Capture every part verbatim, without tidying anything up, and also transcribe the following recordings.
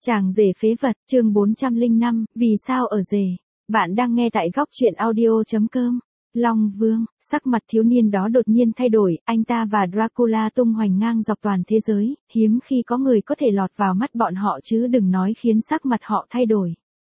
Chàng rể phế vật, chương bốn trăm lẻ năm, vì sao ở rể? Bạn đang nghe tại góc truyện audio.com. Long Vương, sắc mặt thiếu niên đó đột nhiên thay đổi, anh ta và Dracula tung hoành ngang dọc toàn thế giới, hiếm khi có người có thể lọt vào mắt bọn họ chứ đừng nói khiến sắc mặt họ thay đổi.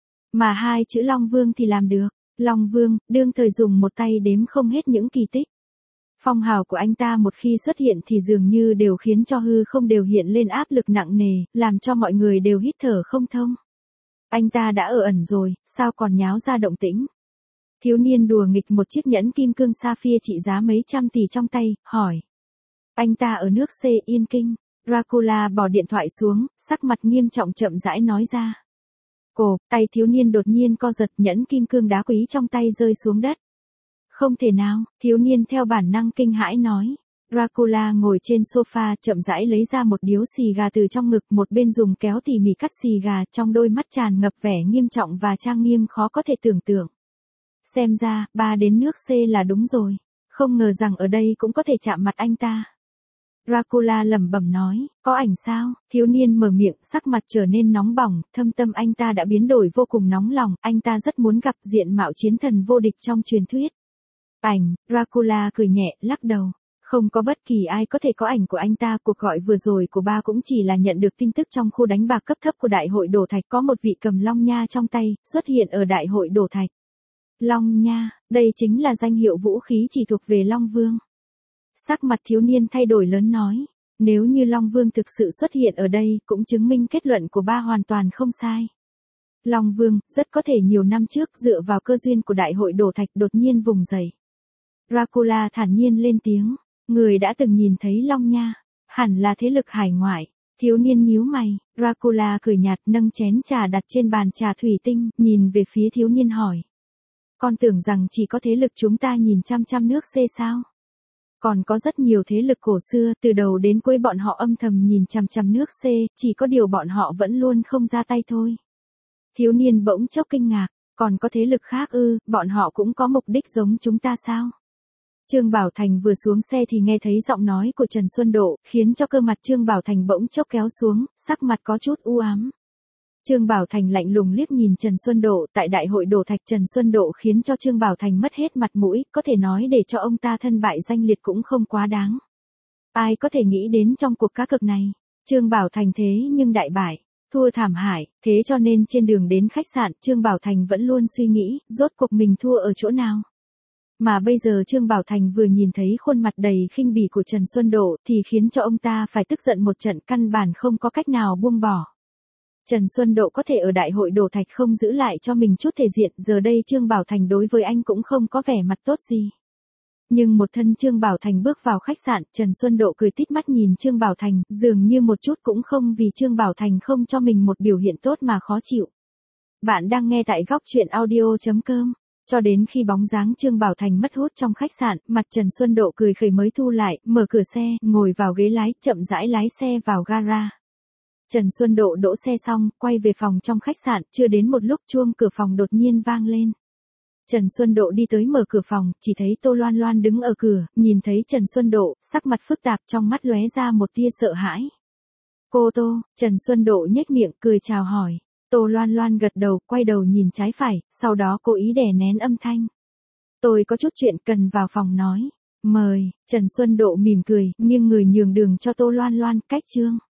Mà hai chữ Long Vương thì làm được. Long Vương, đương thời dùng một tay đếm không hết những kỳ tích. Phong hào của anh ta một khi xuất hiện thì dường như đều khiến cho hư không đều hiện lên áp lực nặng nề, làm cho mọi người đều hít thở không thông. Anh ta đã ở ẩn rồi, sao còn nháo ra động tĩnh? Thiếu niên đùa nghịch một chiếc nhẫn kim cương sapphire trị giá mấy trăm tỷ trong tay, hỏi. Anh ta ở nước C Yên Kinh. Dracula bỏ điện thoại xuống, sắc mặt nghiêm trọng chậm rãi nói ra. Cổ, tay thiếu niên đột nhiên co giật, nhẫn kim cương đá quý trong tay rơi xuống đất. Không thể nào, thiếu niên theo bản năng kinh hãi nói. Dracula ngồi trên sofa chậm rãi lấy ra một điếu xì gà từ trong ngực, một bên dùng kéo tỉ mỉ cắt xì gà, trong đôi mắt tràn ngập vẻ nghiêm trọng và trang nghiêm khó có thể tưởng tượng. Xem ra, ba đến nước C là đúng rồi. Không ngờ rằng ở đây cũng có thể chạm mặt anh ta. Dracula lẩm bẩm nói, có ảnh sao? Thiếu niên mở miệng, sắc mặt trở nên nóng bỏng, thâm tâm anh ta đã biến đổi vô cùng nóng lòng, anh ta rất muốn gặp diện mạo chiến thần vô địch trong truyền thuyết. Ảnh, Dracula cười nhẹ, lắc đầu. Không có bất kỳ ai có thể có ảnh của anh ta, cuộc gọi vừa rồi của ba cũng chỉ là nhận được tin tức trong khu đánh bạc cấp thấp của Đại hội Đổ Thạch có một vị cầm Long Nha trong tay, xuất hiện ở Đại hội Đổ Thạch. Long Nha, đây chính là danh hiệu vũ khí chỉ thuộc về Long Vương. Sắc mặt thiếu niên thay đổi lớn nói, nếu như Long Vương thực sự xuất hiện ở đây cũng chứng minh kết luận của ba hoàn toàn không sai. Long Vương, rất có thể nhiều năm trước dựa vào cơ duyên của Đại hội Đổ Thạch đột nhiên vùng dậy. Dracula thản nhiên lên tiếng, người đã từng nhìn thấy Long Nha, hẳn là thế lực hải ngoại. Thiếu niên nhíu mày, Dracula cười nhạt nâng chén trà đặt trên bàn trà thủy tinh, nhìn về phía thiếu niên hỏi. Con tưởng rằng chỉ có thế lực chúng ta nhìn chăm chăm nước C sao? Còn có rất nhiều thế lực cổ xưa, từ đầu đến cuối bọn họ âm thầm nhìn chăm chăm nước C, chỉ có điều bọn họ vẫn luôn không ra tay thôi. Thiếu niên bỗng chốc kinh ngạc, còn có thế lực khác ư, bọn họ cũng có mục đích giống chúng ta sao? Trương Bảo Thành vừa xuống xe thì nghe thấy giọng nói của Trần Xuân Độ, khiến cho cơ mặt Trương Bảo Thành bỗng chốc kéo xuống, sắc mặt có chút u ám. Trương Bảo Thành lạnh lùng liếc nhìn Trần Xuân Độ, tại Đại hội Đổ Thạch Trần Xuân Độ khiến cho Trương Bảo Thành mất hết mặt mũi, có thể nói để cho ông ta thân bại danh liệt cũng không quá đáng. Ai có thể nghĩ đến trong cuộc cá cược này, Trương Bảo Thành thế nhưng đại bại, thua thảm hại, thế cho nên trên đường đến khách sạn Trương Bảo Thành vẫn luôn suy nghĩ, rốt cuộc mình thua ở chỗ nào. Mà bây giờ Trương Bảo Thành vừa nhìn thấy khuôn mặt đầy khinh bỉ của Trần Xuân Độ thì khiến cho ông ta phải tức giận một trận, căn bản không có cách nào buông bỏ. Trần Xuân Độ có thể ở Đại hội Đổ Thạch không giữ lại cho mình chút thể diện, giờ đây Trương Bảo Thành đối với anh cũng không có vẻ mặt tốt gì. Nhưng một thân Trương Bảo Thành bước vào khách sạn, Trần Xuân Độ cười tít mắt nhìn Trương Bảo Thành, dường như một chút cũng không vì Trương Bảo Thành không cho mình một biểu hiện tốt mà khó chịu. Bạn đang nghe tại góc truyện audio.com. Cho đến khi bóng dáng Trương Bảo Thành mất hút trong khách sạn, mặt Trần Xuân Độ cười khẩy mới thu lại, mở cửa xe, ngồi vào ghế lái, chậm rãi lái xe vào gara. Trần Xuân Độ đỗ xe xong, quay về phòng trong khách sạn, chưa đến một lúc chuông cửa phòng đột nhiên vang lên. Trần Xuân Độ đi tới mở cửa phòng, chỉ thấy Tô Loan Loan đứng ở cửa, nhìn thấy Trần Xuân Độ, sắc mặt phức tạp trong mắt lóe ra một tia sợ hãi. Cô Tô, Trần Xuân Độ nhếch miệng cười chào hỏi. Tô Loan Loan gật đầu, quay đầu nhìn trái phải, sau đó cố ý đè nén âm thanh. Tôi có chút chuyện cần vào phòng nói. Mời, Trần Xuân Độ mỉm cười, nghiêng người nhường đường cho Tô Loan Loan, cách chương.